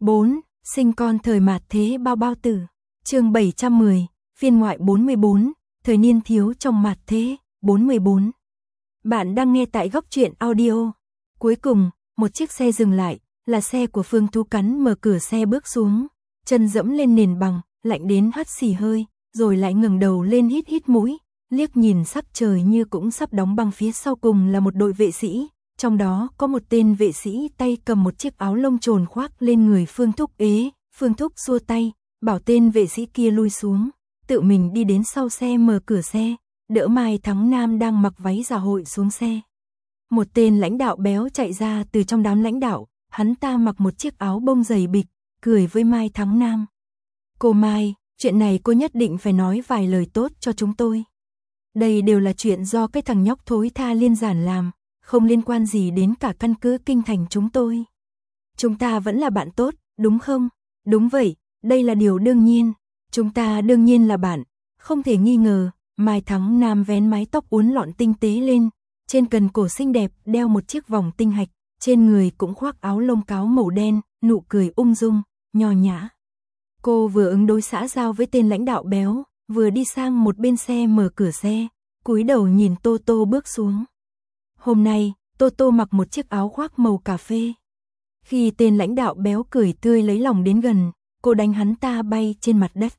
4. Sinh con thời mạt thế bao bao tử. Chương 710, phiên ngoại 44, thời niên thiếu trong mạt thế, 44. Bạn đang nghe tại Góc Truyện Audio. Cuối cùng, một chiếc xe dừng lại, là xe của Phương Tú Cắn mở cửa xe bước xuống, chân dẫm lên nền bằng, lạnh đến hắt xì hơi, rồi lại ngẩng đầu lên hít hít mũi, liếc nhìn sắc trời như cũng sắp đóng băng. Phía sau cùng là một đội vệ sĩ, trong đó có một tên vệ sĩ tay cầm một chiếc áo lông trồn khoác lên người Phương Thúc. Phương Thúc xua tay, bảo tên vệ sĩ kia lui xuống, tự mình đi đến sau xe mở cửa xe, đỡ Mai Thắng Nam đang mặc váy dạ hội xuống xe. Một tên lãnh đạo béo chạy ra từ trong đám lãnh đạo, hắn ta mặc một chiếc áo bông dày bịch, cười với Mai Thắng Nam. Cô Mai, chuyện này cô nhất định phải nói vài lời tốt cho chúng tôi. Đây đều là chuyện do cái thằng nhóc thối tha Liên Giản làm, không liên quan gì đến cả căn cứ Kinh Thành chúng tôi. Chúng ta vẫn là bạn tốt, đúng không? Đúng vậy, đây là điều đương nhiên. Chúng ta đương nhiên là bạn, không thể nghi ngờ. Mai Thắng Nam vén mái tóc uốn lọn tinh tế lên, trên cần cổ xinh đẹp đeo một chiếc vòng tinh hạch, trên người cũng khoác áo lông cáo màu đen, nụ cười ung dung, nho nhã. Cô vừa ứng đối xã giao với tên lãnh đạo béo, vừa đi sang một bên xe mở cửa xe, cúi đầu nhìn Tô Tô bước xuống. Hôm nay, Tô Tô mặc một chiếc áo khoác màu cà phê. Khi tên lãnh đạo béo cười tươi lấy lòng đến gần, cô đánh hắn ta bay trên mặt đất.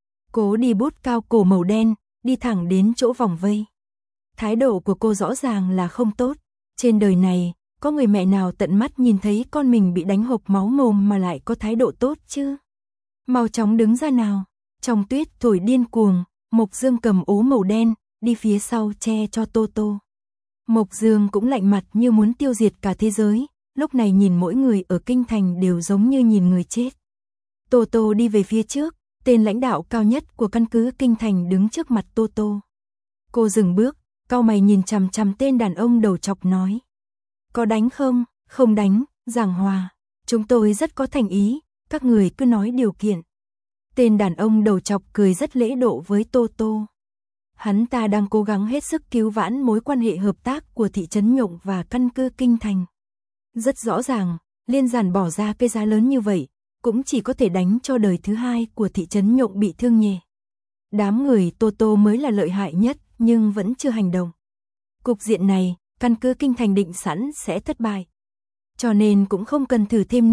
Cố đi bút cao cổ màu đen, đi thẳng đến chỗ vòng vây. Thái độ của cô rõ ràng là không tốt. Trên đời này, có người mẹ nào tận mắt nhìn thấy con mình bị đánh hộc máu mồm mà lại có thái độ tốt chứ? Mau chóng đứng ra nào. Trong tuyết thổi điên cuồng, Mộc Dương cầm ố màu đen, đi phía sau che cho Tô Tô. Mộc Dương cũng lạnh mặt như muốn tiêu diệt cả thế giới, lúc này nhìn mỗi người ở Kinh Thành đều giống như nhìn người chết. Tô Tô đi về phía trước, tên lãnh đạo cao nhất của căn cứ Kinh Thành đứng trước mặt Tô Tô. Cô dừng bước, cau mày nhìn chằm chằm tên đàn ông đầu chọc nói. Có đánh không? Không đánh, giảng hòa. Chúng tôi rất có thành ý, các người cứ nói điều kiện. Tên đàn ông đầu chọc cười rất lễ độ với Tô Tô. Hắn ta đang cố gắng hết sức cứu vãn mối quan hệ hợp tác của thị trấn Nhộng và căn cứ Kinh Thành. Rất rõ ràng, Liên Giản bỏ ra cái giá lớn như vậy, cũng chỉ có thể đánh cho đời thứ hai của thị trấn Nhộng bị thương nhẹ. Đám người Tô Tô mới là lợi hại nhất, nhưng vẫn chưa hành động. Cục diện này, căn cứ Kinh Thành định sẵn sẽ thất bại. Cho nên cũng không cần thử thêm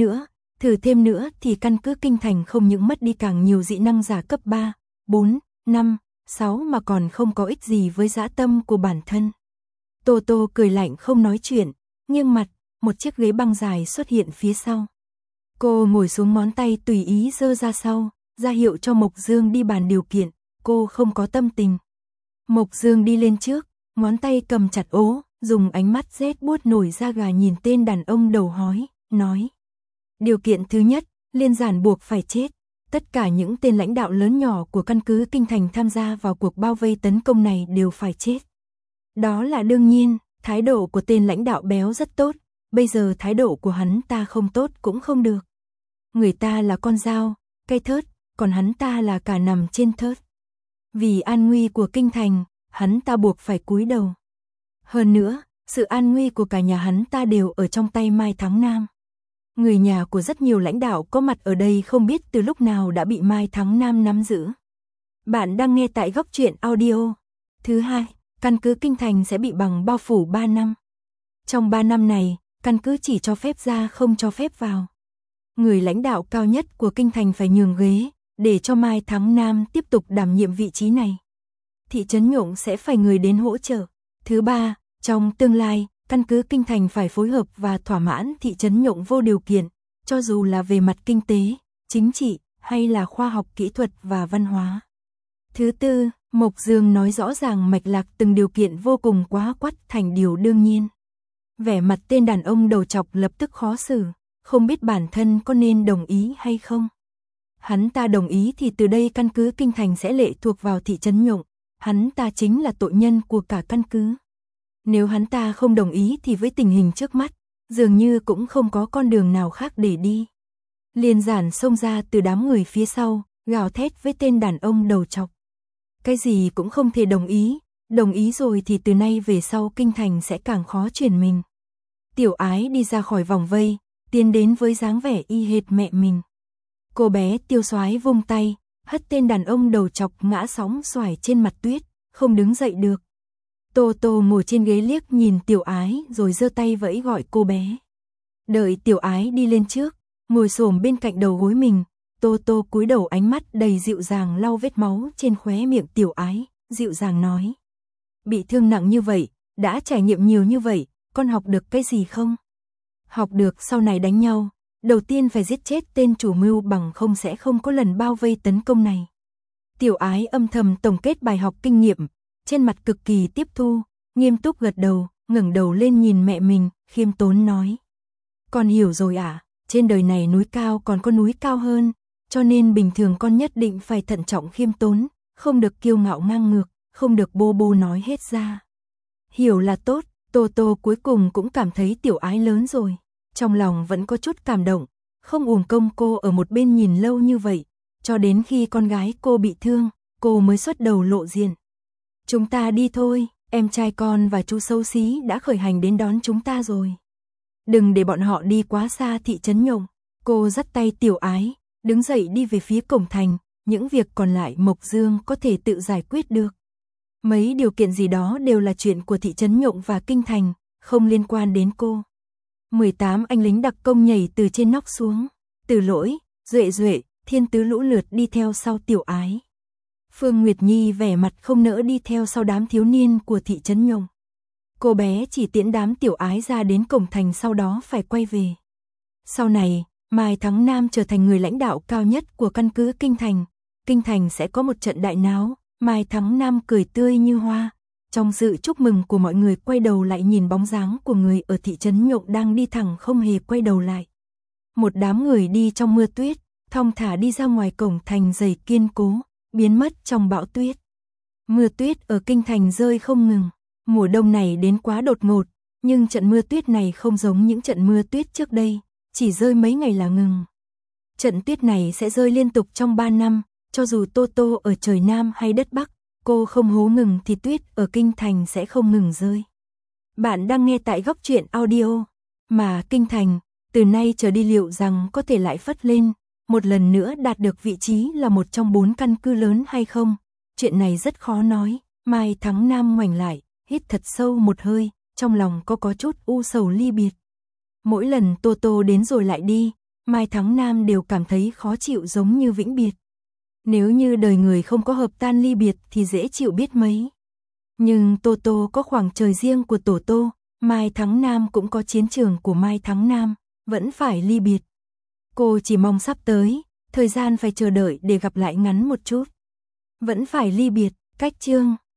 nữa thì căn cứ Kinh Thành không những mất đi càng nhiều dị năng giả cấp 3, 4, 5, 6 mà còn không có ích gì với dã tâm của bản thân. Tô Tô cười lạnh không nói chuyện, nghiêng mặt, một chiếc ghế băng dài xuất hiện phía sau. Cô ngồi xuống, ngón tay tùy ý giơ ra sau, ra hiệu cho Mộc Dương đi bàn điều kiện, cô không có tâm tình. Mộc Dương đi lên trước, ngón tay cầm chặt ố, dùng ánh mắt rét buốt nổi da gà nhìn tên đàn ông đầu hói, nói. Điều kiện thứ nhất, Liên Giản buộc phải chết. Tất cả những tên lãnh đạo lớn nhỏ của căn cứ Kinh Thành tham gia vào cuộc bao vây tấn công này đều phải chết. Đó là đương nhiên, thái độ của tên lãnh đạo béo rất tốt, bây giờ thái độ của hắn ta không tốt cũng không được. Người ta là con dao, cây thớt, còn hắn ta là cả nằm trên thớt. Vì an nguy của Kinh Thành, hắn ta buộc phải cúi đầu. Hơn nữa, sự an nguy của cả nhà hắn ta đều ở trong tay Mai Thắng Nam. Người nhà của rất nhiều lãnh đạo có mặt ở đây không biết từ lúc nào đã bị Mai Thắng Nam nắm giữ. Bạn đang nghe tại Góc Truyện Audio. Thứ hai, căn cứ Kinh Thành sẽ bị bằng bao phủ 3 năm. Trong 3 năm này, căn cứ chỉ cho phép ra không cho phép vào. Người lãnh đạo cao nhất của Kinh Thành phải nhường ghế, để cho Mai Thắng Nam tiếp tục đảm nhiệm vị trí này. Thị trấn Nhộng sẽ phải người đến hỗ trợ. Thứ ba, trong tương lai, căn cứ Kinh Thành phải phối hợp và thỏa mãn thị trấn Nhộng vô điều kiện, cho dù là về mặt kinh tế, chính trị, hay là khoa học kỹ thuật và văn hóa. Thứ tư, Mộc Dương nói rõ ràng mạch lạc từng điều kiện vô cùng quá quắt thành điều đương nhiên. Vẻ mặt tên đàn ông đầu chọc lập tức khó xử, không biết bản thân có nên đồng ý hay không. Hắn ta đồng ý thì từ đây căn cứ Kinh Thành sẽ lệ thuộc vào thị trấn Nhộng, hắn ta chính là tội nhân của cả căn cứ. Nếu hắn ta không đồng ý thì với tình hình trước mắt, dường như cũng không có con đường nào khác để đi. Liên Giản xông ra từ đám người phía sau, gào thét với tên đàn ông đầu chọc. Cái gì cũng không thể đồng ý rồi thì từ nay về sau Kinh Thành sẽ càng khó chuyển mình. Tiểu Ái đi ra khỏi vòng vây, tiến đến với dáng vẻ y hệt mẹ mình. Cô bé tiêu soái vung tay, hất tên đàn ông đầu chọc ngã sóng xoài trên mặt tuyết, không đứng dậy được. Tô Tô ngồi trên ghế liếc nhìn Tiểu Ái rồi giơ tay vẫy gọi cô bé. Đợi Tiểu Ái đi lên trước, ngồi xổm bên cạnh đầu gối mình, Tô Tô cúi đầu, ánh mắt đầy dịu dàng lau vết máu trên khóe miệng Tiểu Ái, dịu dàng nói. Bị thương nặng như vậy, đã trải nghiệm nhiều như vậy, con học được cái gì không? Học được sau này đánh nhau, đầu tiên phải giết chết tên chủ mưu, bằng không sẽ không có lần bao vây tấn công này. Tiểu Ái âm thầm tổng kết bài học kinh nghiệm, trên mặt cực kỳ tiếp thu, nghiêm túc gật đầu, ngẩng đầu lên nhìn mẹ mình, khiêm tốn nói. Con hiểu rồi ạ, trên đời này núi cao còn có núi cao hơn, cho nên bình thường con nhất định phải thận trọng khiêm tốn, không được kiêu ngạo ngang ngược, không được bô bô nói hết ra. Hiểu là tốt, Tô Tô cuối cùng cũng cảm thấy Tiểu Ái lớn rồi, trong lòng vẫn có chút cảm động, không uổng công cô ở một bên nhìn lâu như vậy, cho đến khi con gái cô bị thương, cô mới xuất đầu lộ diện. Chúng ta đi thôi, em trai con và chú xấu xí đã khởi hành đến đón chúng ta rồi. Đừng để bọn họ đi quá xa thị trấn Nhộng. Cô dắt tay Tiểu Ái, đứng dậy đi về phía cổng thành, những việc còn lại Mộc Dương có thể tự giải quyết được. Mấy điều kiện gì đó đều là chuyện của thị trấn Nhộng và kinh thành, không liên quan đến cô. 18 anh lính đặc công nhảy từ trên nóc xuống, Từ Lỗi, Duệ Duệ, Thiên Tứ lũ lượt đi theo sau Tiểu Ái. Phương Nguyệt Nhi vẻ mặt không nỡ đi theo sau đám thiếu niên của thị trấn Nhộng. Cô bé chỉ tiễn đám Tiểu Ái ra đến cổng thành, sau đó phải quay về. Sau này, Mai Thắng Nam trở thành người lãnh đạo cao nhất của căn cứ Kinh thành sẽ có một trận đại náo. Mai Thắng Nam cười tươi như hoa. Trong sự chúc mừng của mọi người, quay đầu lại nhìn bóng dáng của người ở thị trấn Nhộng đang đi thẳng không hề quay đầu lại. Một đám người đi trong mưa tuyết, thong thả đi ra ngoài cổng thành dày kiên cố, biến mất trong bão tuyết. Mưa tuyết ở kinh thành rơi không ngừng. Mùa đông này đến quá đột ngột, nhưng trận mưa tuyết này không giống những trận mưa tuyết trước đây, chỉ rơi mấy ngày là ngừng. Trận tuyết này sẽ rơi liên tục trong 3 năm, cho dù Tô Tô ở trời Nam hay đất Bắc, cô không hố ngừng thì tuyết ở kinh thành sẽ không ngừng rơi. Bạn đang nghe tại Góc Truyện Audio. Mà kinh thành, từ nay trở đi liệu rằng có thể lại phất lên, một lần nữa đạt được vị trí là một trong 4 căn cứ lớn hay không? Chuyện này rất khó nói. Mai Thắng Nam ngoảnh lại, hít thật sâu một hơi, trong lòng có chút u sầu ly biệt. Mỗi lần Tô Tô đến rồi lại đi, Mai Thắng Nam đều cảm thấy khó chịu, giống như vĩnh biệt. Nếu như đời người không có hợp tan ly biệt thì dễ chịu biết mấy. Nhưng Tô Tô có khoảng trời riêng của Tổ Tô, Mai Thắng Nam cũng có chiến trường của Mai Thắng Nam, vẫn phải ly biệt. Cô chỉ mong sắp tới, thời gian phải chờ đợi để gặp lại ngắn một chút. Vẫn phải ly biệt, cách chương.